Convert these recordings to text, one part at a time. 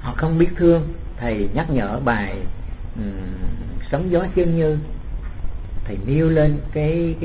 họ không biết thương. Thầy nhắc nhở bài Sóng gió chân như, thầy nêu lên cái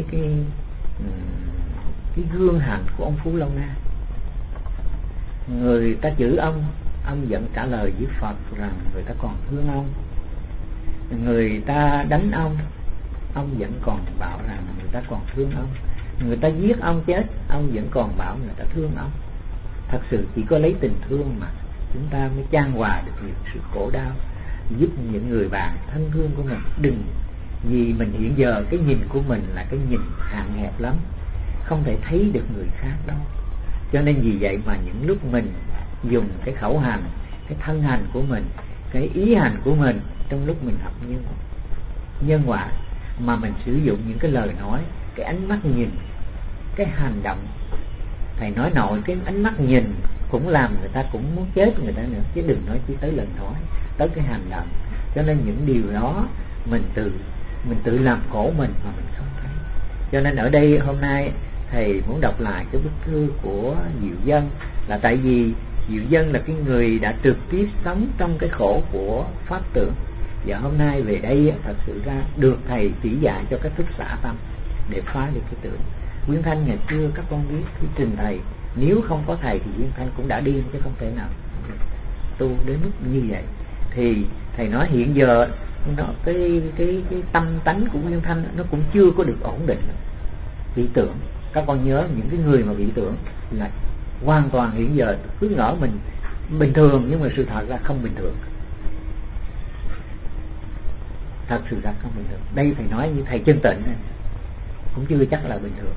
gương hạnh của ông Phú Lâu Na. Người ta chửi ông vẫn trả lời với Phật rằng người ta còn thương ông. Người ta đánh ông vẫn còn bảo rằng người ta còn thương ông. Người ta giết ông chết, ông vẫn còn bảo người ta thương ông. Thật sự chỉ có lấy tình thương mà chúng ta mới chan hòa được những sự khổ đau, giúp những người bạn thân thương của mình. Đừng vì mình hiện giờ cái nhìn của mình là cái nhìn hạn hẹp lắm, không thể thấy được người khác đâu. Cho nên vì vậy mà những lúc mình dùng cái khẩu hành, cái thân hành của mình, cái ý hành của mình trong lúc mình học nhân quả, mà mình sử dụng những cái lời nói, cái ánh mắt nhìn, cái hành động. Thầy nói nội cái ánh mắt nhìn cũng làm người ta cũng muốn chết người ta nữa, chứ đừng nói chỉ tới lời nói, tới cái hành động. Cho nên những điều đó mình tự làm khổ mình mà mình không thấy. Cho nên ở đây hôm nay thầy muốn đọc lại cái bức thư của Diệu Dân, là tại vì Diệu Dân là cái người đã trực tiếp sống trong cái khổ của pháp tưởng. Và hôm nay về đây thật sự ra được thầy chỉ dạy cho cái thức xả tâm để phá được cái tưởng. Quyên Thanh ngày xưa các con biết khi trình thầy, nếu không có thầy thì Quyên Thanh cũng đã điên, chứ không thể nào tu đến mức như vậy. Thì thầy nói hiện giờ cái tâm tánh của Quyên Thanh nó cũng chưa có được ổn định. Vị tưởng, các con nhớ những cái người mà vị tưởng là hoàn toàn hiện giờ cứ ngỡ mình bình thường, nhưng mà sự thật ra không bình thường. Thật sự ra không bình thường. Đây thầy nói như thầy Chân Tịnh này, cũng chưa chắc là bình thường.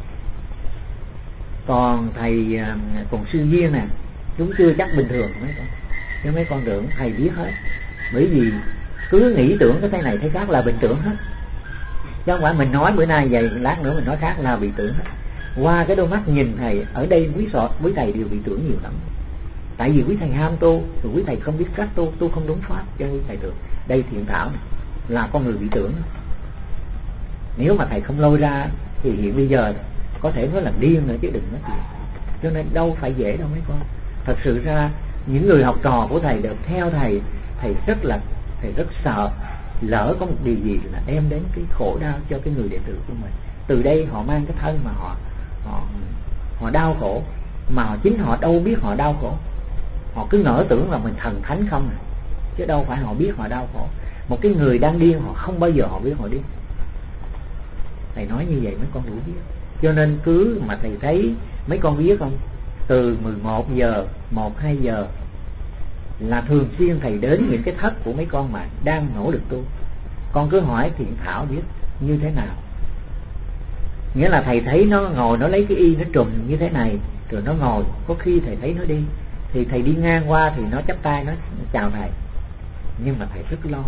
Còn thầy còn Sư Duyên nè, chúng chưa chắc bình thường mấy con. Nhưng mấy con tưởng thầy biết hết. Bởi vì cứ nghĩ tưởng cái thế này thế khác là bình tưởng hết. Chứ không phải mình nói bữa nay vậy, lát nữa mình nói khác là bị tưởng hết. Qua cái đôi mắt nhìn thầy, ở đây quý thầy đều bị tưởng nhiều lắm. Tại vì quý thầy ham tu, rồi quý thầy không biết cách tu không đúng pháp, cho quý thầy tưởng. Đây Thiện Thảo này, là con người bị tưởng. Nếu mà thầy không lôi ra thì hiện bây giờ có thể nói là điên nữa chứ đừng nói chuyện. Cho nên đâu phải dễ đâu mấy con. Thật sự ra những người học trò của thầy được theo thầy thầy rất sợ lỡ có một điều gì là đem đến cái khổ đau cho cái người đệ tử của mình. Từ đây họ mang cái thân mà họ đau khổ, mà chính họ đâu biết họ đau khổ. Họ cứ ngỡ tưởng là mình thần thánh không à, chứ đâu phải họ biết họ đau khổ. Một cái người đang điên họ không bao giờ họ biết họ điên. Thầy nói như vậy mấy con đủ biết. Cho nên cứ mà thầy thấy mấy con biết không, từ 11 giờ 1-2 giờ là thường xuyên thầy đến những cái thất của mấy con mà đang nỗ lực tu. Con cứ hỏi Thiện Thảo biết như thế nào. Nghĩa là thầy thấy nó ngồi, nó lấy cái y nó trùm như thế này, rồi nó ngồi. Có khi thầy thấy nó đi, thì thầy đi ngang qua thì nó chắp tay nó chào thầy. Nhưng mà thầy rất lo.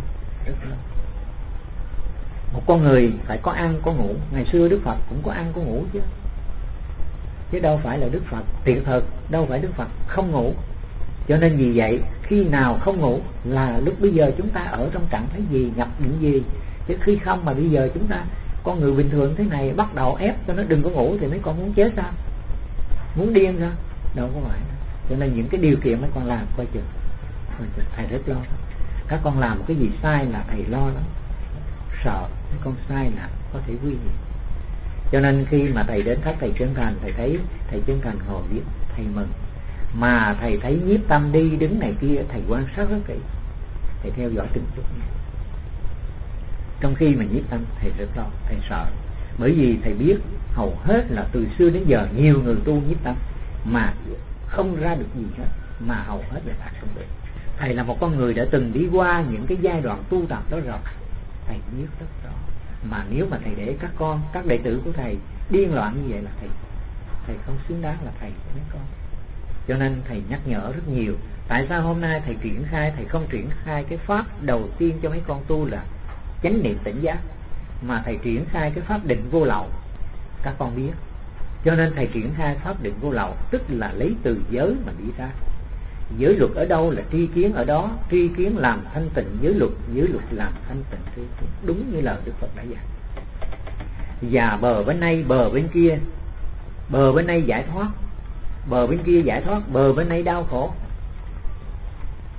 Một con người phải có ăn có ngủ. Ngày xưa Đức Phật cũng có ăn có ngủ chứ đâu phải là Đức Phật tiệt thực, đâu phải Đức Phật không ngủ. Cho nên vì vậy khi nào không ngủ là lúc bây giờ chúng ta ở trong trạng thái gì, nhập những gì. Chứ khi không mà bây giờ chúng ta, con người bình thường thế này bắt đầu ép cho nó đừng có ngủ thì mấy con muốn chết sao, muốn điên sao, đâu có phải. Cho nên những cái điều kiện mấy con làm coi chừng thầy rất lo. Các con làm một cái gì sai là thầy lo lắm, sợ mấy con sai là có thể nguy hiểm. Cho nên khi mà thầy đến thất thầy Chân Thành, thầy thấy thầy Chân Thành ngồi viết, thầy mừng. Mà thầy thấy nhiếp tâm đi đứng này kia, thầy quan sát rất kỹ, thầy theo dõi từng chút. Trong khi mà nhiếp tâm thầy rất lo, thầy sợ. Bởi vì thầy biết hầu hết là từ xưa đến giờ nhiều người tu nhiếp tâm mà không ra được gì hết, mà hầu hết là đạt không được. Thầy là một con người đã từng đi qua những cái giai đoạn tu tập đó rồi, thầy biết rất rõ. Mà nếu mà thầy để các đệ tử của thầy điên loạn như vậy là thầy không xứng đáng là thầy của mấy con. Cho nên thầy nhắc nhở rất nhiều. Tại sao hôm nay thầy triển khai, thầy không triển khai cái pháp đầu tiên cho mấy con tu là chánh niệm tỉnh giác, mà thầy triển khai cái pháp định vô lậu? Các con biết. Cho nên thầy triển khai pháp định vô lậu, tức là lấy từ giới mà đi ra. Giới luật ở đâu là tri kiến ở đó, tri kiến làm thanh tịnh giới luật làm thanh tịnh tri kiến. Đúng như lời Đức Phật đã dạy. Và bờ bên này bờ bên kia, bờ bên này giải thoát, bờ bên kia giải thoát, bờ bên này đau khổ.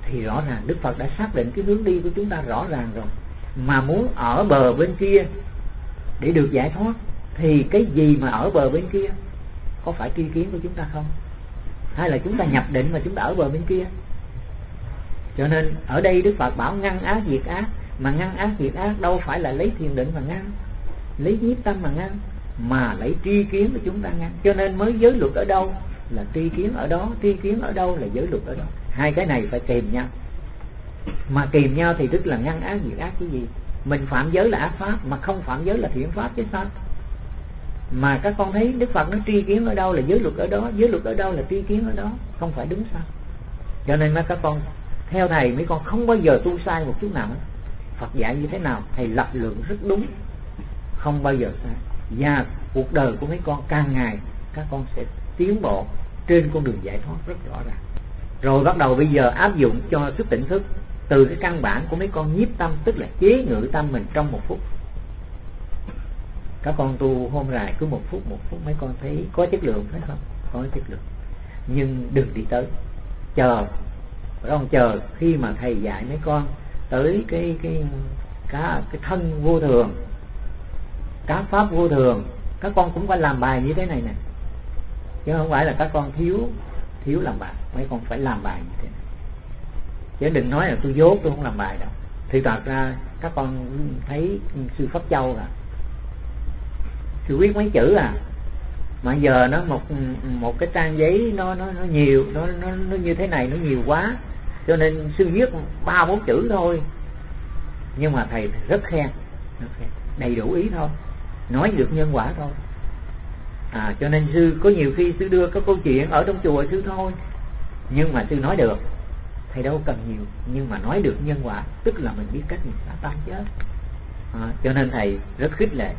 thì rõ ràng Đức Phật đã xác định cái hướng đi của chúng ta rõ ràng rồi. Mà muốn ở bờ bên kia để được giải thoát thì cái gì mà ở bờ bên kia? Có phải tri kiến của chúng ta không? Hay là chúng ta nhập định mà chúng ta ở bờ bên kia? Cho nên ở đây Đức Phật bảo ngăn ác diệt ác. Mà ngăn ác diệt ác đâu phải là lấy thiền định mà ngăn, lấy nhiếp tâm mà ngăn, mà lấy tri kiến của chúng ta ngăn. Cho nên mới giới luật ở đâu là tri kiến ở đó, tri kiến ở đâu là giới luật ở đó. Hai cái này phải kèm nhau. Mà kèm nhau thì tức là ngăn ác diệt ác cái gì? Mình phạm giới là ác pháp, mà không phạm giới là thiện pháp chứ sao? Mà các con thấy Đức Phật nó tri kiến ở đâu là giới luật ở đó, giới luật ở đâu là tri kiến ở đó, không phải đúng sao? Cho nên các con theo thầy, mấy con không bao giờ tu sai một chút nào. Phật dạy như thế nào thầy lập luận rất đúng, không bao giờ sai. Và cuộc đời của mấy con càng ngày các con sẽ tiến bộ trên con đường giải thoát rất rõ ràng. Rồi bắt đầu bây giờ áp dụng cho thức tỉnh thức. Từ cái căn bản của mấy con nhiếp tâm, tức là chế ngự tâm mình trong 1 phút. Các con tu hôm rày cứ 1 phút mấy con thấy có chất lượng phải không? Có chất lượng. Nhưng đừng đi tới, chờ. Con chờ khi mà thầy dạy mấy con tới cái thân vô thường, các pháp vô thường, các con cũng phải làm bài như thế này nè, chứ không phải là các con thiếu làm bài. Mấy con phải làm bài như thế này, chứ đừng nói là tôi dốt tôi không làm bài đâu. Thì thật ra các con thấy sư Pháp Châu sư viết mấy chữ mà giờ nó một cái trang giấy nó nhiều, nó như thế này, nó nhiều quá, cho nên sư viết 3-4 chữ thôi. Nhưng mà thầy rất khen, đầy đủ ý thôi, nói được nhân quả thôi. Cho nên sư có nhiều khi sư đưa các câu chuyện ở trong chùa sư thôi, nhưng mà sư nói được. Thầy đâu cần nhiều, nhưng mà nói được nhân quả, tức là mình biết cách mình xả tâm chứ. Cho nên thầy rất khích lệ.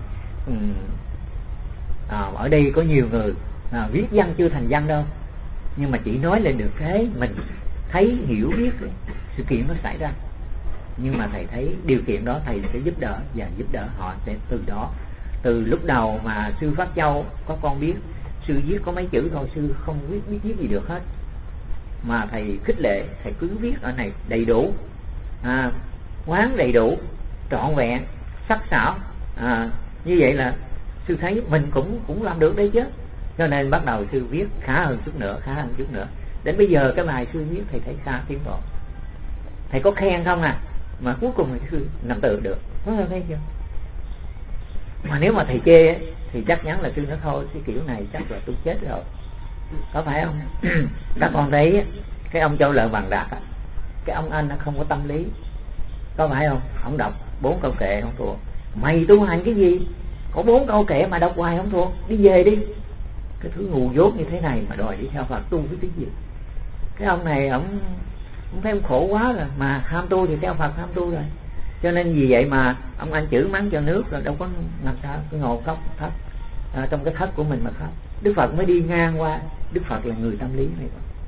Ở đây có nhiều người viết văn chưa thành văn đâu, nhưng mà chỉ nói lên được cái mình thấy hiểu biết sự kiện nó xảy ra. Nhưng mà thầy thấy điều kiện đó thầy sẽ giúp đỡ, và giúp đỡ họ sẽ từ đó. Từ lúc đầu mà sư Pháp Châu có con biết sư viết có mấy chữ thôi, sư không biết gì được hết, mà thầy khích lệ, thầy cứ viết ở này đầy đủ, quán đầy đủ, trọn vẹn, sắc sảo, như vậy là sư thấy mình cũng làm được đây chứ. Cho nên bắt đầu sư viết khá hơn chút nữa. Đến bây giờ cái bài sư viết thầy thấy khá tiến bộ. Thầy có khen không mà cuối cùng thì sư nằm tự được, có thấy chưa? Mà nếu mà thầy chê thì chắc chắn là sư nói thôi, cái kiểu này chắc là tôi chết rồi, có phải không? Các con thấy cái ông Châu Lợi Bằng Đạt, cái ông anh nó không có tâm lý, có phải không? Ông đọc 4 câu kệ không thuộc. Mày tu hành cái gì? Có 4 câu kệ mà đọc hoài không thuộc, đi về đi. Cái thứ ngu dốt như thế này mà đòi đi theo Phật tu cái gì? Cái ông này ông thấy ông khổ quá rồi, mà ham tu thì theo Phật ham tu rồi. Cho nên vì vậy mà ông anh chửi mắng cho nước rồi đâu có làm sao, cứ ngồi khóc thất trong cái thất của mình mà khóc. Đức Phật mới đi ngang qua, Đức Phật là người tâm lý này,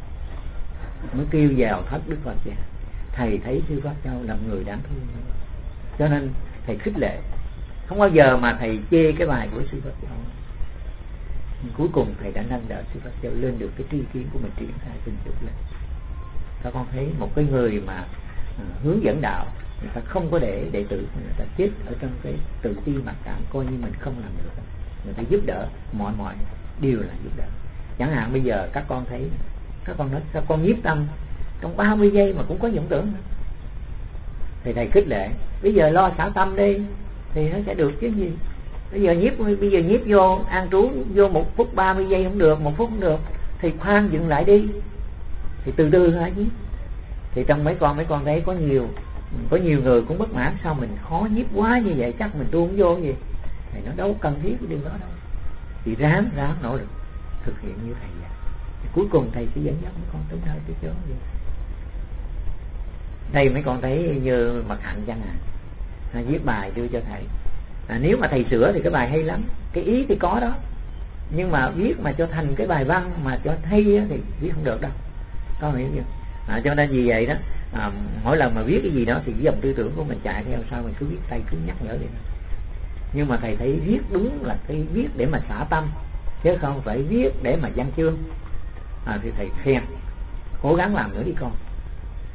mới kêu vào thất Đức Phật vậy. Thầy thấy sư Pháp Châu là người đáng thương, cho nên thầy khích lệ, không bao giờ mà thầy chê cái bài của sư Pháp Châu. Cuối cùng thầy đã nâng đỡ sư Pháp Châu lên được cái tri kiến của mình, triển khai từng chút lên. Các con thấy một cái người mà hướng dẫn đạo, người ta không có để đệ tử người ta chết ở trong cái tự ti mặc cảm, coi như mình không làm được. Người ta giúp đỡ, mọi điều là giúp đỡ. Chẳng hạn bây giờ các con thấy, các con nói các con nhiếp tâm trong 30 giây mà cũng có vọng tưởng, thì thầy khích lệ, bây giờ lo xả tâm đi thì nó sẽ được chứ gì. Bây giờ nhiếp vô an trú vô 1 phút 30 giây không được, 1 phút không được, thì khoan dừng lại đi, thì từ từ hả chứ. Thì trong mấy con thấy có nhiều người cũng bất mãn, sao mình khó nhiếp quá như vậy, chắc mình tu không vô gì. Thầy nó đâu cần thiết cái điều đó đâu, thì ráng nỗ lực thực hiện như thầy vậy. Thì cuối cùng thầy sẽ dẫn dắt mấy con tới nơi tới chỗ vậy. Đây mấy con thấy như Mặt Hạnh chẳng hạn, viết bài đưa cho thầy. Nếu mà thầy sửa thì cái bài hay lắm, cái ý thì có đó, nhưng mà viết mà cho thành cái bài văn mà cho hay thì viết không được đâu, có hiểu chưa? Cho nên vì vậy đó, mỗi lần mà viết cái gì đó thì dòng tư tưởng của mình chạy theo sau, mình cứ viết tay cứ nhắc nhở đi. Nhưng mà thầy thấy viết đúng là cái viết để mà xả tâm, chứ không phải viết để mà văn chương. Thì thầy khen, cố gắng làm nữa đi con.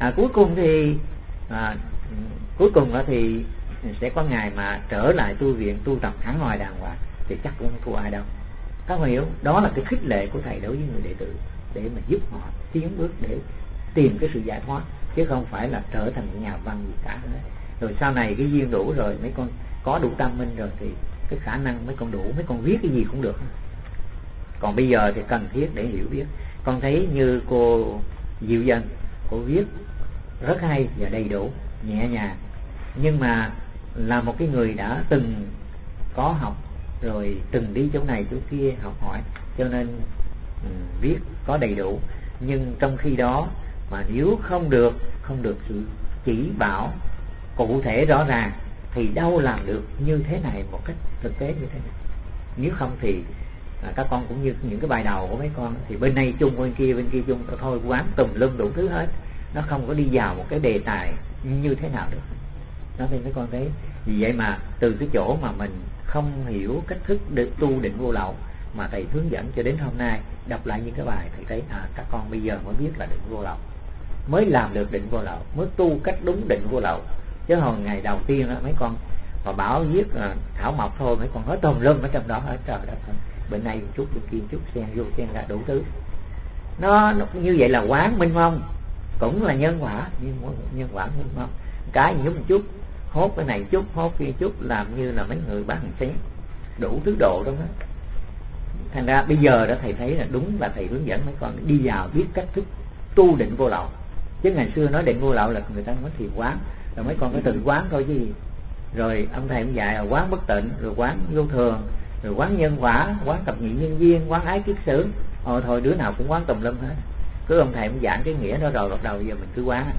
Cuối cùng thì sẽ có ngày mà trở lại tu viện tu tập hẳn hoài đàng hoàng, thì chắc cũng không thua ai đâu. Các bạn hiểu, đó là cái khích lệ của thầy đối với người đệ tử, để mà giúp họ tiến bước để tìm cái sự giải thoát, chứ không phải là trở thành nhà văn gì cả nữa. Rồi sau này cái duyên đủ rồi, mấy con có đủ tâm minh rồi thì cái khả năng mấy con đủ, mấy con viết cái gì cũng được. Còn bây giờ thì cần thiết để hiểu biết. Con thấy như cô Diệu Dân, cô viết rất hay và đầy đủ, nhẹ nhàng, nhưng mà là một cái người đã từng có học rồi, từng đi chỗ này chỗ kia học hỏi, cho nên viết có đầy đủ. Nhưng trong khi đó mà nếu không được sự chỉ bảo cụ thể rõ ràng thì đâu làm được như thế này một cách thực tế như thế này. Nếu không thì các con cũng như những cái bài đầu của mấy con, thì bên này chung bên kia chung, thôi quán tùm lum đủ thứ hết, nó không có đi vào một cái đề tài như thế nào được. Đó thì mấy con thấy, vì vậy mà từ cái chỗ mà mình không hiểu cách thức để tu định vô lậu mà thầy hướng dẫn cho đến hôm nay, đọc lại những cái bài thầy thấy các con bây giờ mới biết là định vô lậu, mới làm được định vô lậu, mới tu cách đúng định vô lậu. Chứ hồi ngày đầu tiên đó, mấy con mà bảo viết thảo mộc thôi, mấy con hết tùm lum ở trong đó hết. Trời đất ơi, bên này một chút bên kia một chút, xen vô xen ra đủ thứ. Nó như vậy là quán minh mông, cũng là nhân quả, nhân quả minh mông. Cái nhúc một chút, hốt cái này chút, hốt kia chút, làm như là mấy người bán hàng xén, đủ thứ độ đó. Thành ra bây giờ đó thầy thấy là đúng là thầy hướng dẫn mấy con đi vào biết cách thức tu định vô lậu. Chứ ngày xưa nói định vô lậu là người ta nói thiền quán, rồi mấy con phải tự quán thôi chứ gì. Rồi ông thầy cũng dạy là quán bất tịnh, rồi quán vô thường, rồi quán nhân quả, quán thập nhị nhân duyên, quán ái kiết sử. Thôi đứa nào cũng quán tùm lum hết. Cứ ông thầy cũng giảng cái nghĩa đó rồi, bắt đầu giờ mình cứ quán.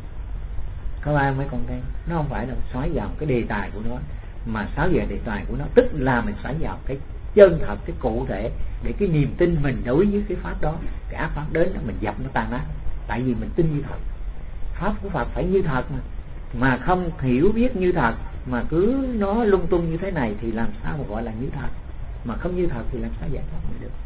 Có ai mấy con thấy nó không phải là xoáy vào cái đề tài của nó, mà xoáy vào đề tài của nó, tức là mình xoáy vào cái chân thật, cái cụ thể, để cái niềm tin mình đối với cái pháp đó, cái ác pháp đến mình dập nó tan nát. Tại vì mình tin như thật, pháp của Phật phải như thật mà không hiểu biết như thật, mà cứ nó lung tung như thế này thì làm sao mà gọi là như thật, mà không như thật thì làm sao giải thoát mình được.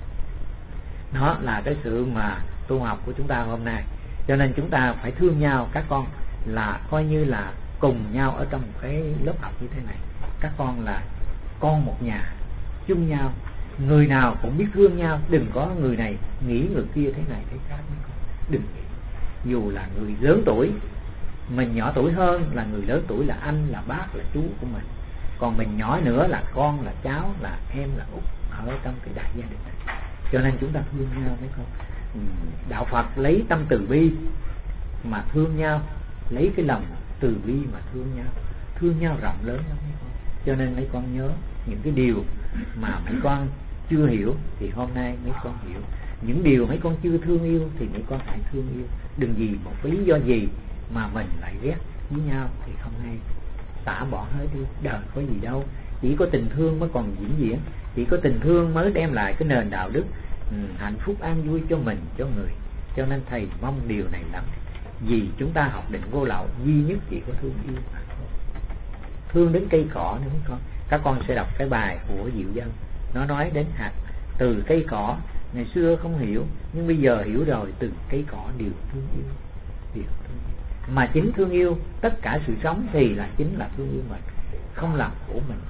Đó là cái sự mà tu học của chúng ta hôm nay. Cho nên chúng ta phải thương nhau các con, là coi như là cùng nhau ở trong một cái lớp học như thế này. Các con là con một nhà, chung nhau, người nào cũng biết thương nhau, đừng có người này nghĩ người kia thế này thế khác. Đừng nghĩ, dù là người lớn tuổi, mình nhỏ tuổi hơn, là người lớn tuổi, là anh, là bác, là chú của mình, còn mình nhỏ nữa là con, là cháu, là em, là út ở trong cái đại gia đình này. Cho nên chúng ta thương nhau mấy con. Đạo Phật lấy tâm từ bi mà thương nhau, lấy cái lòng từ bi mà thương nhau rộng lớn lắm mấy con. Cho nên mấy con nhớ những cái điều mà mấy con chưa hiểu thì hôm nay mấy con hiểu. Những điều mấy con chưa thương yêu thì mấy con phải thương yêu. Đừng vì một cái lý do gì mà mình lại ghét với nhau thì không hay. Xả bỏ hết đi, đời có gì đâu. Chỉ có tình thương mới còn vĩnh viễn, chỉ có tình thương mới đem lại cái nền đạo đức, hạnh phúc an vui cho mình, cho người. Cho nên thầy mong điều này lắm. Vì chúng ta học định vô lậu duy nhất chỉ có thương yêu mà thôi. Thương đến cây cỏ nữa mấy con. Các con sẽ đọc cái bài của Diệu Dân, nó nói đến hạt từ cây cỏ. Ngày xưa không hiểu, nhưng bây giờ hiểu rồi. Từ cây cỏ đều thương yêu, đều thương yêu. Mà chính thương yêu tất cả sự sống thì là chính là thương yêu mình, không làm của mình.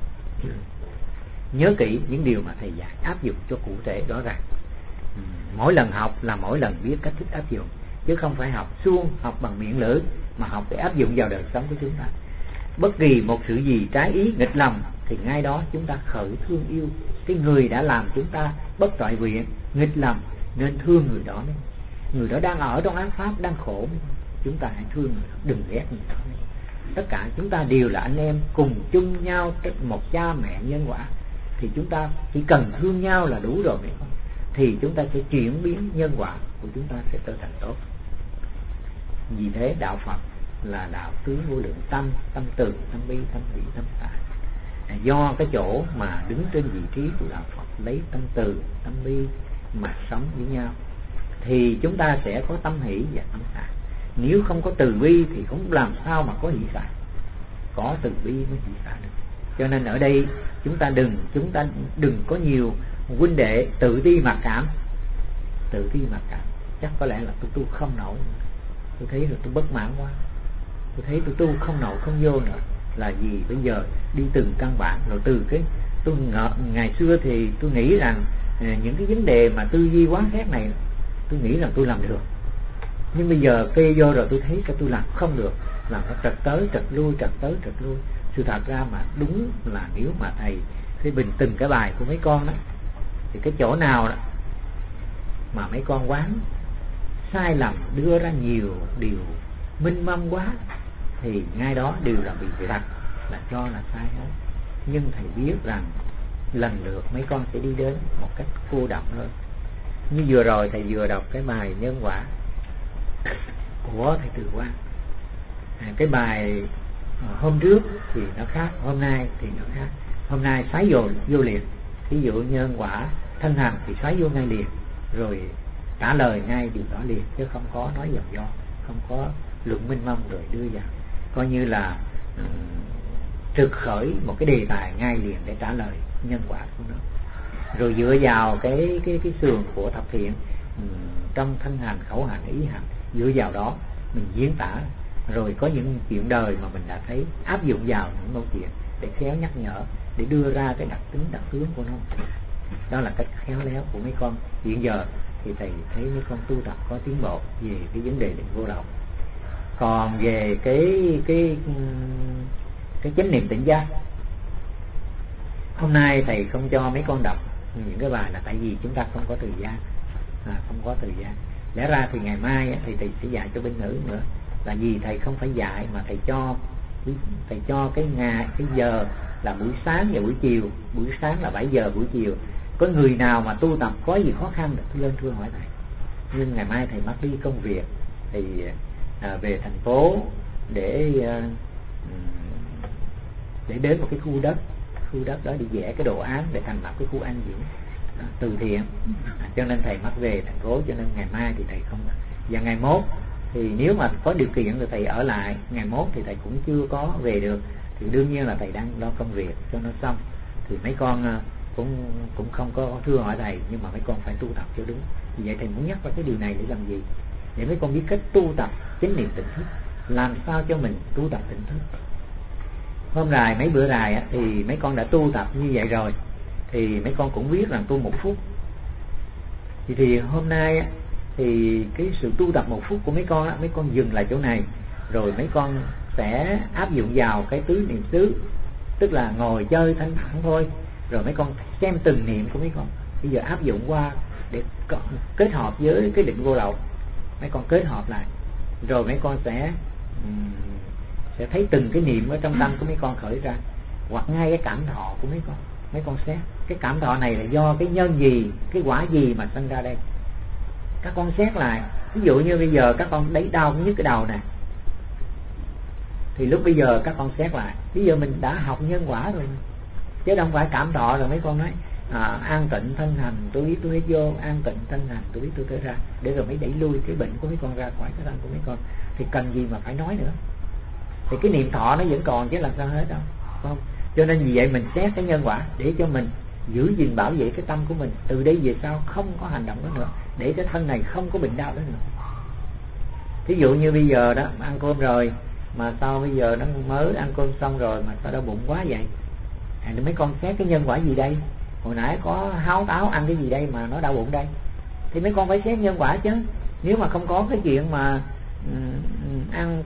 Nhớ kỹ những điều mà thầy dạy, áp dụng cho cụ thể rõ ràng. Mỗi lần học là mỗi lần biết cách thức áp dụng, chứ không phải học suông, học bằng miệng lưỡi, mà học để áp dụng vào đời sống của chúng ta. Bất kỳ một sự gì trái ý nghịch lòng thì ngay đó chúng ta khởi thương yêu cái người đã làm chúng ta bất toại nguyện, nghịch lòng, nên thương người đó. Người đó đang ở trong ác pháp, đang khổ, chúng ta hãy thương người đó, đừng ghét người đó. Tất cả chúng ta đều là anh em, cùng chung nhau một cha mẹ nhân quả, thì chúng ta chỉ cần thương nhau là đủ rồi. Thì chúng ta sẽ chuyển biến nhân quả của chúng ta sẽ trở thành tốt. Vì thế đạo Phật là đạo tứ vô lượng tâm, tâm từ, tâm bi, tâm hỷ, tâm xả. Do cái chỗ mà đứng trên vị trí của đạo Phật lấy tâm từ, tâm bi mà sống với nhau, thì chúng ta sẽ có tâm hỷ và tâm xả. Nếu không có từ bi thì không làm sao mà có hỷ xả. Có từ bi mới hỷ xả được. Cho nên ở đây chúng ta đừng có nhiều huynh đệ tự ti mặc cảm. Tự ti mặc cảm chắc có lẽ là tôi không nổi. tôi thấy rồi tôi bất mãn quá, tôi thấy tôi tu không nổi không vô nữa. Là gì? Bây giờ đi từng căn bản, rồi từ cái tôi ngày xưa thì tôi nghĩ rằng những cái vấn đề mà tư duy quán xét này tôi nghĩ rằng tôi làm được, nhưng bây giờ kê vô rồi tôi thấy cái tôi làm không được, làm nó trật tới trật lui, trật tới trật lui. Sự thật ra mà đúng là nếu mà thầy phê bình từng cái bài của mấy con đó, thì cái chỗ nào đó mà mấy con quán sai lầm, đưa ra nhiều điều minh mông quá, thì ngay đó đều là bị rạch, là cho là sai hết. Nhưng thầy biết rằng lần lượt mấy con sẽ đi đến một cách cô đọng hơn. Như vừa rồi thầy vừa đọc cái bài nhân quả của thầy Từ Quang. Cái bài hôm trước thì nó khác, hôm nay thì nó khác. Hôm nay xoáy vô liền, ví dụ nhân quả thân hành thì xoáy vô ngay liền, rồi trả lời ngay điều đó liền, chứ không có nói vòng vo, không có luận minh mông rồi đưa vào, coi như là trực khởi một cái đề tài ngay liền để trả lời nhân quả của nó. Rồi dựa vào cái sườn của thập thiện, trong thân hành, khẩu hành, ý hành, dựa vào đó mình diễn tả. Rồi có những chuyện đời mà mình đã thấy, áp dụng vào những câu chuyện để khéo nhắc nhở, để đưa ra cái đặc tính đặc tướng của nó. Đó là cách khéo léo của mấy con. Hiện giờ thì thầy thấy mấy con tu tập có tiến bộ về cái vấn đề định vô lậu. Còn về cái chánh niệm tỉnh giác, hôm nay thầy không cho mấy con đọc những cái bài là tại vì chúng ta không có thời gian, không có thời gian. Lẽ ra thì ngày mai thì thầy sẽ dạy cho bên nữ nữa, là vì thầy không phải dạy mà thầy cho cái giờ là buổi sáng và buổi chiều. Buổi sáng là 7 giờ, buổi chiều có người nào mà tu tập có gì khó khăn thì lên thưa hỏi thầy. Nhưng ngày mai thầy mất đi công việc, thì về thành phố để đến một cái khu đất đó đi vẽ cái đồ án để thành lập cái khu ăn dưỡng từ thiện, cho nên thầy mất về thành phố, cho nên ngày mai thì thầy không. Và ngày mốt thì nếu mà có điều kiện thì thầy ở lại, ngày mốt thì thầy cũng chưa có về được, thì đương nhiên là thầy đang lo công việc cho nó xong. Thì mấy con cũng không có thưa hỏi thầy, nhưng mà mấy con phải tu tập cho đúng. Vì vậy thầy muốn nhắc vào cái điều này để làm gì? Để mấy con biết cách tu tập chánh niệm tỉnh thức, làm sao cho mình tu tập tỉnh thức. Hôm rày, mấy bữa rày thì mấy con đã tu tập như vậy rồi, thì mấy con cũng biết rằng tu 1 phút. Thì hôm nay thì cái sự tu tập 1 phút của mấy con dừng lại chỗ này, rồi mấy con sẽ áp dụng vào cái tứ niệm xứ, tức là ngồi chơi thanh thản thôi. Rồi mấy con xem từng niệm của mấy con, bây giờ áp dụng qua để kết hợp với cái định vô lậu. Mấy con kết hợp lại, rồi mấy con sẽ thấy từng cái niệm ở trong tâm của mấy con khởi ra, hoặc ngay cái cảm thọ của mấy con xét cái cảm thọ này là do cái nhân gì, cái quả gì mà sinh ra đây. Các con xét lại, ví dụ như bây giờ các con thấy đau nhất cái đầu nè, thì lúc bây giờ các con xét lại, bây giờ mình đã học nhân quả rồi chứ không phải cảm thọ rồi mấy con nói an tịnh thân hành, tôi biết tôi vô, an tịnh thân hành, tôi biết tôi tới ra, để rồi mới đẩy lui cái bệnh của mấy con ra khỏi cái thân của mấy con. Thì cần gì mà phải nói nữa, thì cái niệm thọ nó vẫn còn chứ làm sao hết đâu, không? Cho nên vì vậy mình xét cái nhân quả để cho mình giữ gìn bảo vệ cái tâm của mình, từ đây về sau không có hành động đó nữa, để cái thân này không có bệnh đau đó nữa. Thí dụ như bây giờ đó ăn cơm rồi mà sao bây giờ nó mới ăn cơm xong rồi mà sao đau bụng quá vậy, thì mấy con xét cái nhân quả gì đây? Hồi nãy có háo táo ăn cái gì đây mà nó đau bụng đây? Thì mấy con phải xét nhân quả chứ. Nếu mà không có cái chuyện mà ăn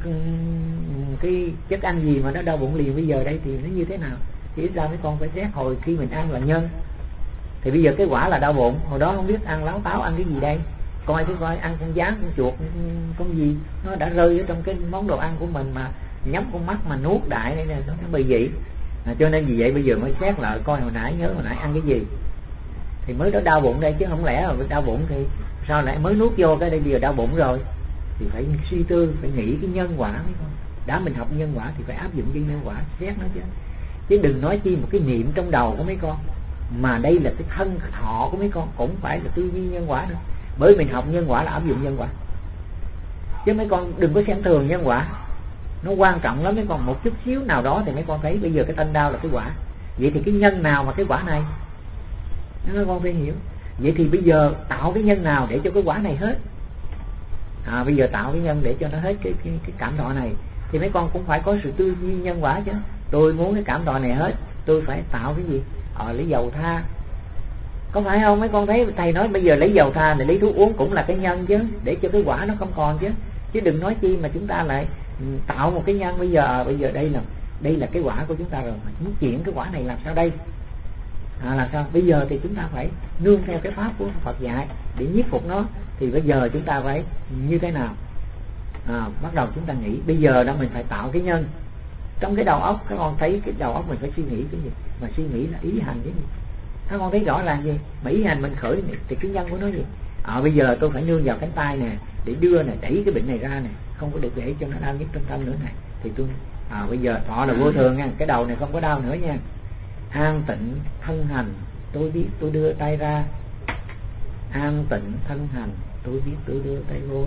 cái chất ăn gì mà nó đau bụng liền bây giờ đây thì nó như thế nào? Thì ít ra mấy con phải xét hồi khi mình ăn là nhân. Thì bây giờ cái quả là đau bụng, hồi đó không biết ăn láo táo ăn cái gì đây, coi thứ coi ăn con gián, con chuột, con gì nó đã rơi ở trong cái món đồ ăn của mình mà nhắm con mắt mà nuốt đại đây nè, nó bị dị. Cho nên vì vậy bây giờ mới xét lại coi hồi nãy nhớ hồi nãy ăn cái gì thì mới đó đau bụng đây, chứ không lẽ là đau bụng thì sao lại mới nuốt vô cái đây bây giờ đau bụng rồi. Thì phải suy tư, phải nghĩ cái nhân quả mấy con. Đã mình học nhân quả thì phải áp dụng cái nhân quả xét nó chứ đừng nói chi một cái niệm trong đầu của mấy con, mà đây là cái thân thọ của mấy con cũng phải là tư duy nhân quả nữa. Bởi mình học nhân quả là áp dụng nhân quả, chứ mấy con đừng có xem thường nhân quả, nó quan trọng lắm. Mấy con một chút xíu nào đó thì mấy con thấy bây giờ cái thân đau là cái quả, vậy thì cái nhân nào mà cái quả này, nó con phải hiểu. Vậy thì bây giờ tạo cái nhân nào để cho cái quả này hết, Bây giờ tạo cái nhân để cho nó hết cái cảm thọ này, thì mấy con cũng phải có sự tư duy nhân quả chứ. Tôi muốn cái cảm thọ này hết, tôi phải tạo cái gì? Lấy dầu tha, có phải không? Mấy con thấy thầy nói bây giờ lấy dầu tha để lấy thuốc uống cũng là cái nhân chứ, để cho cái quả nó không còn chứ đừng nói chi mà chúng ta lại tạo một cái nhân. Bây giờ đây là cái quả của chúng ta rồi, mà muốn chuyển cái quả này làm sao đây? Làm sao? Bây giờ thì chúng ta phải nương theo cái pháp của Phật dạy để nhiếp phục nó. Thì bây giờ chúng ta phải như thế nào? Bắt đầu chúng ta nghĩ bây giờ đó mình phải tạo cái nhân trong cái đầu óc. Các con thấy cái đầu óc mình phải suy nghĩ cái gì? Mà suy nghĩ là ý hành cái gì? Các con thấy rõ ràng gì? Mà ý hành mình khởi thì cái nhân của nó gì? Bây giờ tôi phải nương vào cánh tay nè, để đưa nè, đẩy cái bệnh này ra nè, không có được để cho nó đau nhức trong tâm nữa này. Thì tôi bây giờ thọ là vô thường nha, cái đầu này không có đau nữa nha. An tịnh thân hành, tôi biết tôi đưa tay ra. An tịnh thân hành, tôi biết tôi đưa tay vô.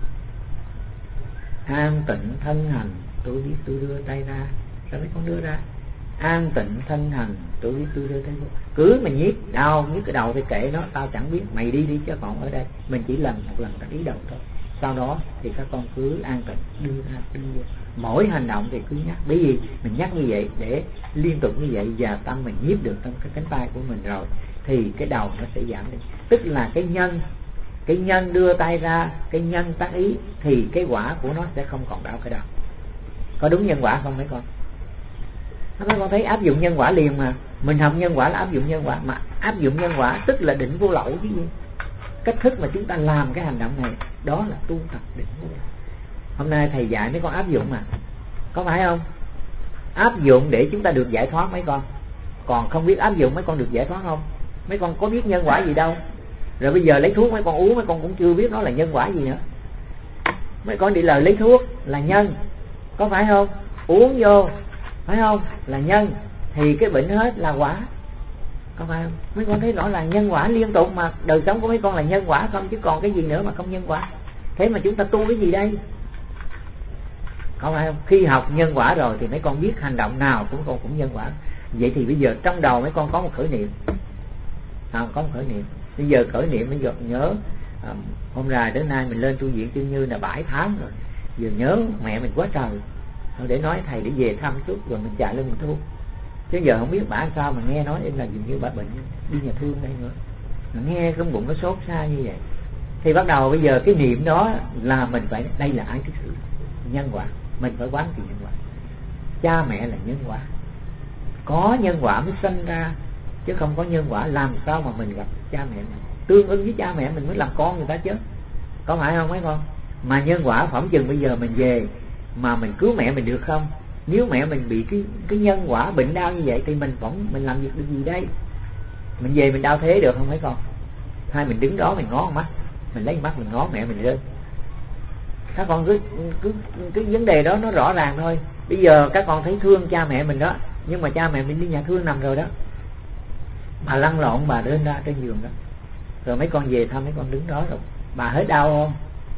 An tịnh thân hành, tôi biết tôi đưa tay ra. Sao mấy con đưa ra? An tịnh thân hành, tôi biết tôi đưa tay vô. Cứ mà nhiếp đau nhức cái đầu thì kệ nó, tao chẳng biết, mày đi chứ còn ở đây. Mình chỉ lần một lần ta ý đầu thôi. Sau đó thì các con cứ an tịnh đưa ra đưa vô. Mỗi hành động thì cứ nhắc. Bởi vì mình nhắc như vậy để liên tục như vậy, và tâm mình nhiếp được trong cái cánh tay của mình rồi, thì cái đầu nó sẽ giảm đi. Tức là cái nhân đưa tay ra, cái nhân tác ý, thì cái quả của nó sẽ không còn đau cái đầu. Có đúng nhân quả không mấy con? Mấy con thấy áp dụng nhân quả liền mà. Mình học nhân quả là áp dụng nhân quả, mà áp dụng nhân quả tức là định vô lậu chứ gì. Cách thức mà chúng ta làm cái hành động này, đó là tu tập định vô lậu. Hôm nay thầy dạy mấy con áp dụng mà, có phải không? Áp dụng để chúng ta được giải thoát mấy con. Còn không biết áp dụng mấy con được giải thoát không? Mấy con có biết nhân quả gì đâu. Rồi bây giờ lấy thuốc mấy con uống, mấy con cũng chưa biết nó là nhân quả gì nữa. Mấy con đi lời lấy thuốc là nhân, có phải không? Uống vô, phải không? Là nhân, thì cái bệnh hết là quả, có phải không? Mấy con thấy rõ là nhân quả liên tục mà. Đời sống của mấy con là nhân quả không, chứ còn cái gì nữa mà không nhân quả. Thế mà chúng ta tu cái gì đây? Có phải không? Khi học nhân quả rồi thì mấy con biết hành động nào cũng nhân quả. Vậy thì bây giờ trong đầu mấy con có một khởi niệm, có một khởi niệm. Bây giờ khởi niệm mới nhớ hôm rày đến nay mình lên tu viện Chương Như là 7 tháng rồi, giờ nhớ mẹ mình quá trời, thôi để nói thầy để về thăm chút rồi mình chạy lên mình tu. Chứ giờ không biết bà sao mà nghe nói em là dường như bà bệnh đi nhà thương đây nữa, mà nghe trong bụng nó sốt xa như vậy. Thì bắt đầu bây giờ cái niệm đó là mình phải, đây là ai cái sự nhân quả, mình phải quán trị nhân quả. Cha mẹ là nhân quả, có nhân quả mới sinh ra, chứ không có nhân quả làm sao mà mình gặp cha mẹ mình, tương ứng với cha mẹ mình mới làm con người ta chứ, có phải không mấy con? Mà nhân quả phỏng chừng bây giờ mình về mà mình cứu mẹ mình được không? Nếu mẹ mình bị cái nhân quả bệnh đau như vậy thì mình làm việc được gì đây? Mình về mình đau thế được không mấy con? Hay mình đứng đó mình ngó mắt, mình lấy mắt mình ngó mẹ mình lên. Các con cứ cái vấn đề đó nó rõ ràng thôi. Bây giờ các con thấy thương cha mẹ mình đó, nhưng mà cha mẹ mình đi nhà thương nằm rồi đó, bà lăn lộn bà lên ra trên giường đó, rồi mấy con về thăm mấy con đứng đó rồi bà hết đau không?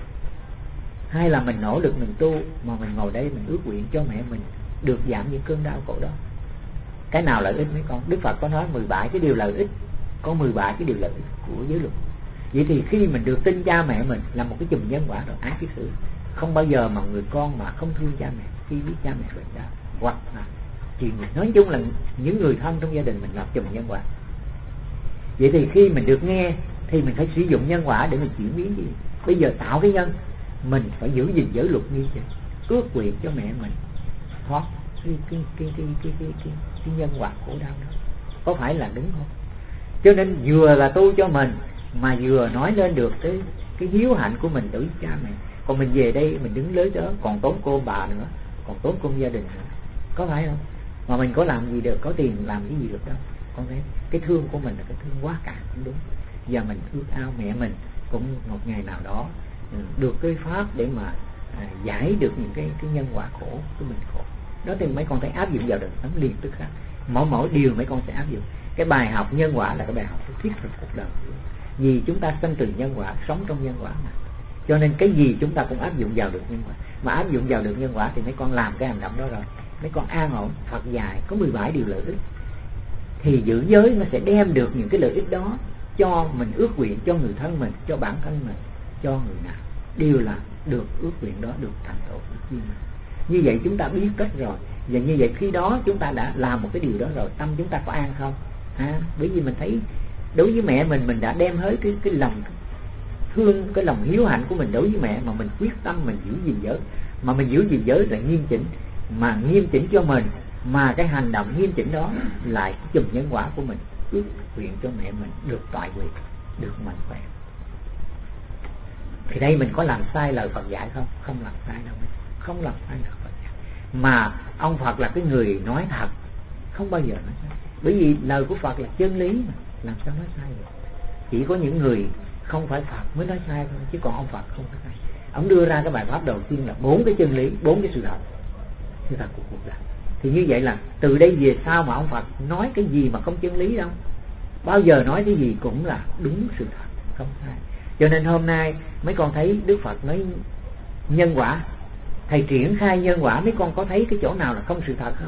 Hay là mình nỗ lực mình tu mà mình ngồi đây mình ước nguyện cho mẹ mình được giảm những cơn đau khổ đó? Cái nào lợi ích mấy con? Đức Phật có nói 17 cái điều lợi ích, có 17 cái điều lợi ích của giới luật. Vậy thì khi mình được tin cha mẹ mình là một cái chùm nhân quả rồi, ác kiết sử. Không bao giờ mà người con mà không thương cha mẹ khi biết cha mẹ bệnh đau, hoặc là chuyện nói chung là những người thân trong gia đình mình là chùm nhân quả. Vậy thì khi mình được nghe thì mình phải sử dụng nhân quả để mình chuyển biến gì? Bây giờ tạo cái nhân, mình phải giữ gìn giới luật như vậy, ước nguyện cho mẹ mình thoát cái nhân quả khổ đau đó, có phải là đúng không? Cho nên vừa là tu cho mình mà vừa nói lên được cái hiếu hạnh của mình đối với cha mẹ. Còn mình về đây mình đứng lới đó còn tốn cô bà nữa, còn tốn công gia đình nữa, có phải không? Mà mình có làm gì được, có tiền làm cái gì được đâu. Con thấy cái thương của mình là cái thương quá cả cũng đúng. Giờ mình ước ao mẹ mình cũng một ngày nào đó được cái pháp để mà giải được những cái nhân quả khổ của mình khổ đó, thì mấy con thấy áp dụng vào đời sống liền tức khắc. Mỗi điều mấy con sẽ áp dụng. Cái bài học nhân quả là cái bài học thiết thực cuộc đời, vì chúng ta sinh từ nhân quả, sống trong nhân quả mà, cho nên cái gì chúng ta cũng áp dụng vào được nhân quả. Mà áp dụng vào được nhân quả thì mấy con làm cái hành động đó rồi, mấy con an ổn. Phật dạy có 17 điều lợi ích, thì giữ giới nó sẽ đem được những cái lợi ích đó cho mình ước nguyện, cho người thân mình, cho bản thân mình, cho người nào. đều là được ước nguyện đó được thành tựu viên mãn. Như vậy chúng ta biết cách rồi, và như vậy khi đó chúng ta đã làm một cái điều đó rồi, tâm chúng ta có an không? Bởi vì mình thấy đối với mẹ mình đã đem hết cái lòng thương, cái lòng hiếu hạnh của mình đối với mẹ, mà mình quyết tâm mình giữ gìn giới, mà mình giữ gìn giới là nghiêm chỉnh, mà nghiêm chỉnh cho mình, mà cái hành động nghiêm chỉnh đó lại chùm nhân quả của mình, ước nguyện cho mẹ mình được toại nguyện, được mạnh khỏe. Thì đây mình có làm sai lời Phật dạy không? Không làm sai đâu, không làm sai lời Phật dạy. Mà ông Phật là cái người nói thật, không bao giờ nói sai. Bởi vì lời của Phật là chân lý mà, làm sao nói sai được? Chỉ có những người không phải Phật mới nói sai thôi, chứ còn ông Phật không nói sai. Ông đưa ra cái bài pháp đầu tiên là 4 cái chân lý, 4 cái sự thật của cuộc đời. Thì như vậy là từ đây về sau mà ông Phật nói cái gì mà không chân lý đâu, bao giờ nói cái gì cũng là đúng sự thật, không sai. Cho nên hôm nay mấy con thấy Đức Phật nói nhân quả, thầy triển khai nhân quả, mấy con có thấy cái chỗ nào là không sự thật không?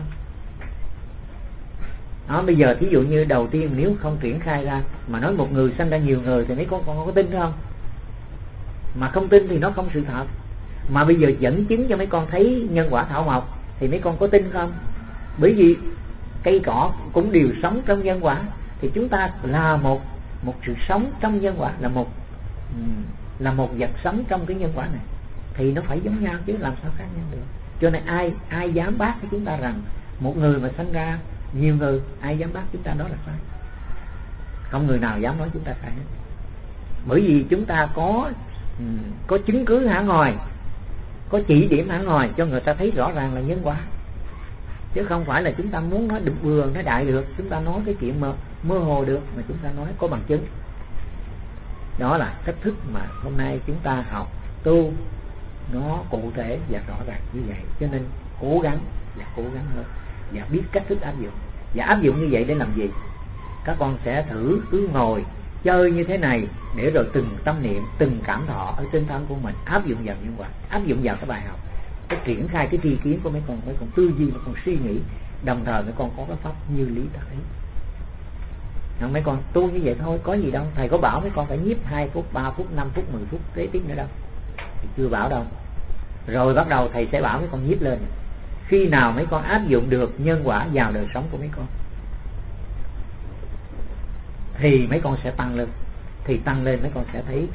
Đó, bây giờ thí dụ như đầu tiên nếu không triển khai ra mà nói một người sanh ra nhiều người thì mấy con có tin không? Mà không tin thì nó không sự thật. Mà bây giờ dẫn chứng cho mấy con thấy nhân quả thảo mộc thì mấy con có tin không? Bởi vì cây cỏ cũng đều sống trong nhân quả, thì chúng ta là một sự sống trong nhân quả, là một vật sống trong cái nhân quả này, thì nó phải giống nhau chứ làm sao khác nhau được. Cho nên ai dám bác với chúng ta rằng một người mà sanh ra nhiều người, ai dám bác chúng ta đó là sai? Không người nào dám nói chúng ta sai hết. Bởi vì chúng ta có chứng cứ hả ngòi, có chỉ điểm hả ngòi cho người ta thấy rõ ràng là nhân quả, chứ không phải là chúng ta muốn nói đục bừa, nói đại được, chúng ta nói cái chuyện mơ hồ được, mà chúng ta nói có bằng chứng. Đó là cách thức mà hôm nay chúng ta học tu nó cụ thể và rõ ràng như vậy. Cho nên cố gắng hơn và biết cách thức áp dụng. Và áp dụng như vậy để làm gì? Các con sẽ thử cứ ngồi chơi như thế này, để rồi từng tâm niệm, từng cảm thọ ở trên thân của mình áp dụng vào nhân quả, áp dụng vào cái bài học, cái triển khai cái tri kiến của mấy con tư duy, mấy con suy nghĩ, đồng thời mấy con có cái pháp như lý tại. Mấy con tu như vậy thôi, có gì đâu. Thầy có bảo mấy con phải nhiếp 2 phút, 3 phút, 5 phút, 10 phút kế tiếp nữa đâu, thì chưa bảo đâu. Rồi bắt đầu thầy sẽ bảo mấy con nhiếp lên. Khi nào mấy con áp dụng được nhân quả vào đời sống của mấy con thì mấy con sẽ tăng lên. Thì tăng lên mấy con sẽ thấy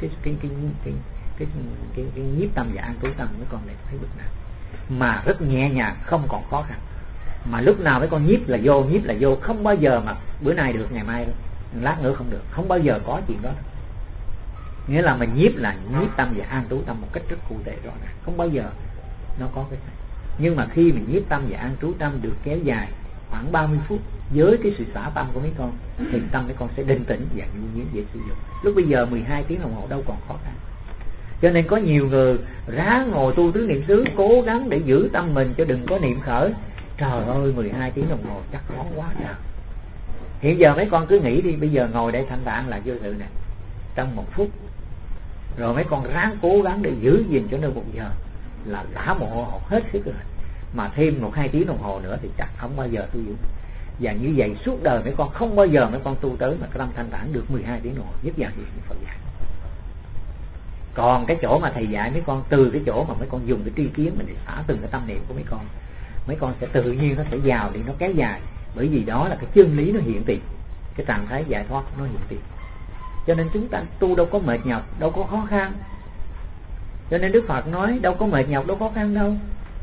cái nhiếp tâm và an trú tâm mấy con lại thấy bước nào mà rất nhẹ nhàng, không còn khó khăn. Mà lúc nào mấy con nhiếp là vô, không bao giờ mà bữa nay được ngày mai, lát nữa không được, không bao giờ có chuyện đó. Nghĩa là mình nhiếp là nhiếp tâm và an trú tâm một cách rất cụ thể rõ ràng, không bao giờ nó có cái này. Nhưng mà khi mình nhiếp tâm và an trú tâm được kéo dài khoảng 30 phút với cái sự xả tâm của mấy con, thì tâm mấy con sẽ định tĩnh và nhu nhuyễn dễ sử dụng. Lúc bây giờ 12 tiếng đồng hồ đâu còn khó khăn. Cho nên có nhiều người ráng ngồi tu tứ niệm xứ, cố gắng để giữ tâm mình cho đừng có niệm khởi. Trời ơi, 12 tiếng đồng hồ chắc khó quá trời. Hiện giờ mấy con cứ nghĩ đi, bây giờ ngồi đây thanh thản là vô sự này trong 1 phút, rồi mấy con ráng cố gắng để giữ gìn cho nơi 1 giờ là đã mồ hôi hết sức rồi. Mà thêm 1-2 tiếng đồng hồ nữa thì chắc không bao giờ tu dưỡng. Và như vậy suốt đời mấy con không bao giờ mấy con tu tới mà cái tâm thanh thản được 12 tiếng đồng hồ nhất vào gì Phật dạy. Còn cái chỗ mà thầy dạy mấy con, từ cái chỗ mà mấy con dùng cái tri kiến mình để xả từng cái tâm niệm của mấy con sẽ tự nhiên nó sẽ vào đi, nó kéo dài. Bởi vì đó là cái chân lý nó hiện tiền, cái trạng thái giải thoát nó hiện tiền. Cho nên chúng ta tu đâu có mệt nhọc, đâu có khó khăn. Cho nên Đức Phật nói đâu có mệt nhọc, đâu có khó khăn đâu.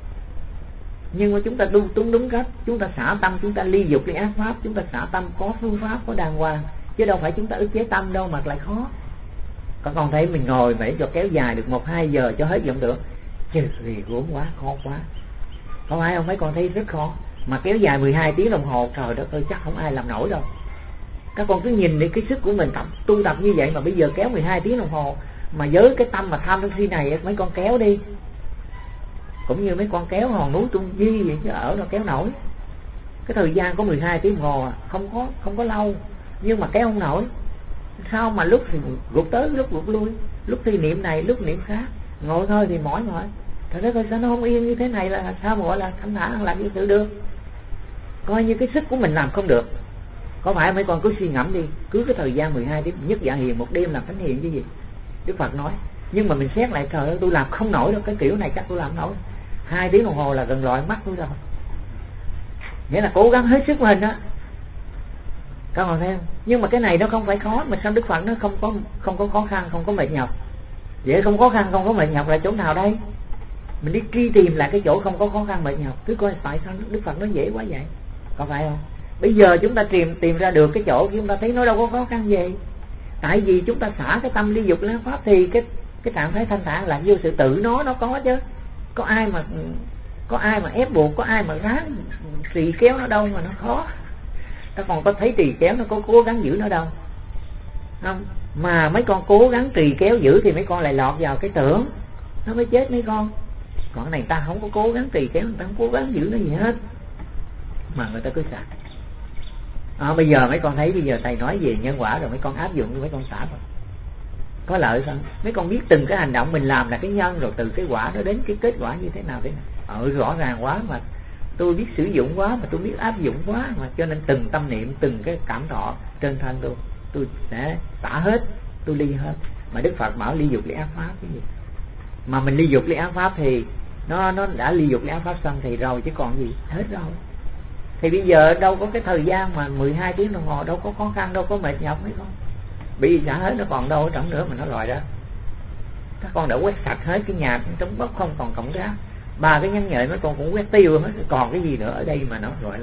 Nhưng mà chúng ta tu đúng cách, chúng ta xả tâm, chúng ta ly dục ly ác pháp, chúng ta xả tâm có phương pháp, có đàng hoàng, chứ đâu phải chúng ta ức chế tâm đâu mà lại khó. Con thấy mình ngồi mà để cho kéo dài được 1-2 giờ cho hết dụng được, chứ thì gốm quá, khó quá. Không ai không, mấy con thấy rất khó. Mà kéo dài 12 tiếng đồng hồ, trời đất ơi, chắc không ai làm nổi đâu. Các con cứ nhìn đi cái sức của mình tu tập như vậy mà bây giờ kéo 12 tiếng đồng hồ, mà với cái tâm mà tham sân si này, mấy con kéo đi. Cũng như mấy con kéo hòn núi Tung Di vậy chứ ở nó kéo nổi. Cái thời gian có 12 tiếng đồng hồ à, không có lâu, nhưng mà kéo không nổi. Sao mà lúc thì gục tới, lúc gục lui, lúc thì niệm này, lúc niệm khác, ngồi thôi thì mỏi. Thật ra sao nó không yên như thế này, là sao mà gọi là thanh thản làm như tự được? Coi như cái sức của mình làm không được. Có phải mấy con cứ suy ngẫm đi, cứ cái thời gian 12 tiếng nhất dạ hiền một đêm làm thánh hiền chứ gì? Đức Phật nói Nhưng mà mình xét lại, trời ơi tôi làm không nổi đâu, cái kiểu này chắc tôi làm nổi. 2 tiếng đồng hồ là gần lòi mắt tôi rồi. Nghĩa là cố gắng hết sức mình đó. Các bạn thấy không? Nhưng mà cái này nó không phải khó, mà sao Đức Phật nó không có khó khăn, không có mệt nhọc. Vậy không khó khăn, không có mệt nhọc là chỗ nào đây? Mình đi truy tìm lại cái chỗ không có khó khăn mệt nhọc, cứ coi tại sao Đức Phật nó dễ quá vậy, có phải không? Bây giờ chúng ta tìm ra được cái chỗ, chúng ta thấy nó đâu có khó khăn gì. Tại vì chúng ta xả cái tâm ly dục ly ác pháp thì cái trạng thái thanh thản là vô sự tự nó có chứ. Có ai mà ép buộc, có ai mà ráng trì kéo nó đâu mà nó khó. Các con có thấy trì kéo nó có cố gắng giữ nó đâu không? Mà mấy con cố gắng trì kéo giữ thì mấy con lại lọt vào cái tưởng, nó mới chết mấy con. Còn cái này ta không có cố gắng trì kéo, người ta không cố gắng giữ nó gì hết, mà người ta cứ xả. Bây giờ mấy con thấy, bây giờ thầy nói về nhân quả rồi, mấy con áp dụng, mấy con xả rồi có lợi không? Mấy con biết từng cái hành động mình làm là cái nhân, rồi từ cái quả nó đến cái kết quả như thế nào. Rõ ràng quá, mà tôi biết sử dụng quá, mà tôi biết áp dụng quá, mà cho nên từng tâm niệm, từng cái cảm thọ trên thân tôi sẽ xả hết, tôi ly hết. Mà Đức Phật bảo ly dục ly ác pháp cái gì? Mà mình ly dục ly ác pháp thì nó đã ly dục ly ác pháp xong thì rồi, chứ còn gì hết rồi. Thì bây giờ đâu có cái thời gian mà 12 tiếng đồng hồ, đâu có khó khăn, đâu có mệt nhọc mấy con. Bị xả hết, nó còn đâu ở trong nữa mà nó lòi ra. Các con đã quét sạch hết cái nhà, trong bốc không còn cọng rác. 3 cái nhánh nhện mấy con cũng quét tiêu hết, còn cái gì nữa ở đây mà nó gọi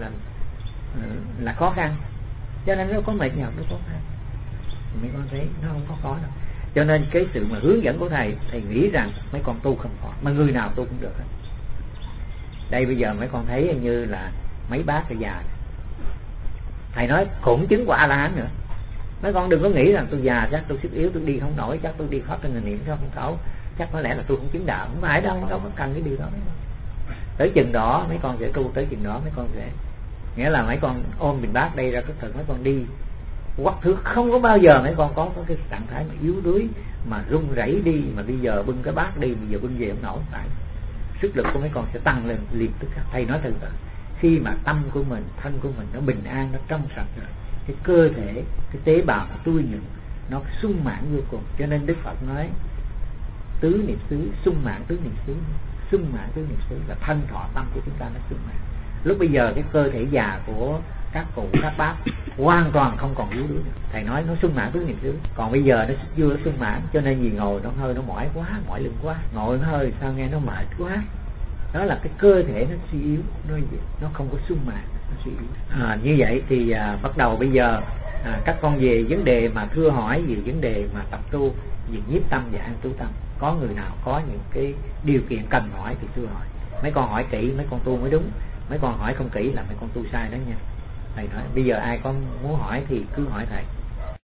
là khó khăn. Cho nên nó có mệt nhọc, nó khó khăn. Mấy con thấy nó không có khó đâu. Cho nên cái sự mà hướng dẫn của thầy nghĩ rằng mấy con tu không khó, mà người nào tu cũng được hết. Đây bây giờ mấy con thấy như là mấy bác là già, thầy nói cũng chứng quả A-la-hán nữa. Mấy con đừng có nghĩ rằng tôi già chắc tôi sức yếu, tôi đi không nổi, chắc tôi đi pháp trên người niệm sao không thấu, chắc có lẽ là tôi không chứng đạo. Không phải đâu, đâu có cần cái điều đó. Tới chừng đó mấy con sẽ tu, tới chừng đó mấy con sẽ, nghĩa là mấy con ôm bình bát đây ra cái thời mấy con đi quắc thước, không có bao giờ mấy con có cái trạng thái mà yếu đuối mà run rẩy đi, mà bây giờ bưng cái bát đi, bây giờ bưng về không nổi. Tại sức lực của mấy con sẽ tăng lên liền tức khắc. Thầy nói thật là khi mà tâm của mình, thân của mình nó bình an, nó trong sạch rồi, cái cơ thể, cái tế bào nó tươi nhuận, nó sung mãn vô cùng. Cho nên Đức Phật nói tứ niệm xứ, sung mãn tứ niệm xứ. Sung mãn tứ niệm xứ là thân thọ tâm của chúng ta nó sung mãn. Lúc bây giờ cái cơ thể già của các cụ, các bác hoàn toàn không còn yếu đuối nữa. Thầy nói nó sung mãn tứ niệm xứ. Còn bây giờ nó chưa sung mãn, cho nên vì ngồi nó hơi nó mỏi quá, mỏi lưng quá, ngồi nó hơi sao nghe nó mệt quá. Đó là cái cơ thể nó suy yếu, nó không có sung mãn, nó suy yếu. Như vậy thì bắt đầu bây giờ các con về vấn đề mà thưa hỏi về vấn đề mà tập tu về nhiếp tâm và an trú tâm. Có người nào có những cái điều kiện cần hỏi thì thưa hỏi. Mấy con hỏi kỹ mấy con tu mới đúng, mấy con hỏi không kỹ là mấy con tu sai đó nha. Thầy nói bây giờ ai có muốn hỏi thì cứ hỏi thầy.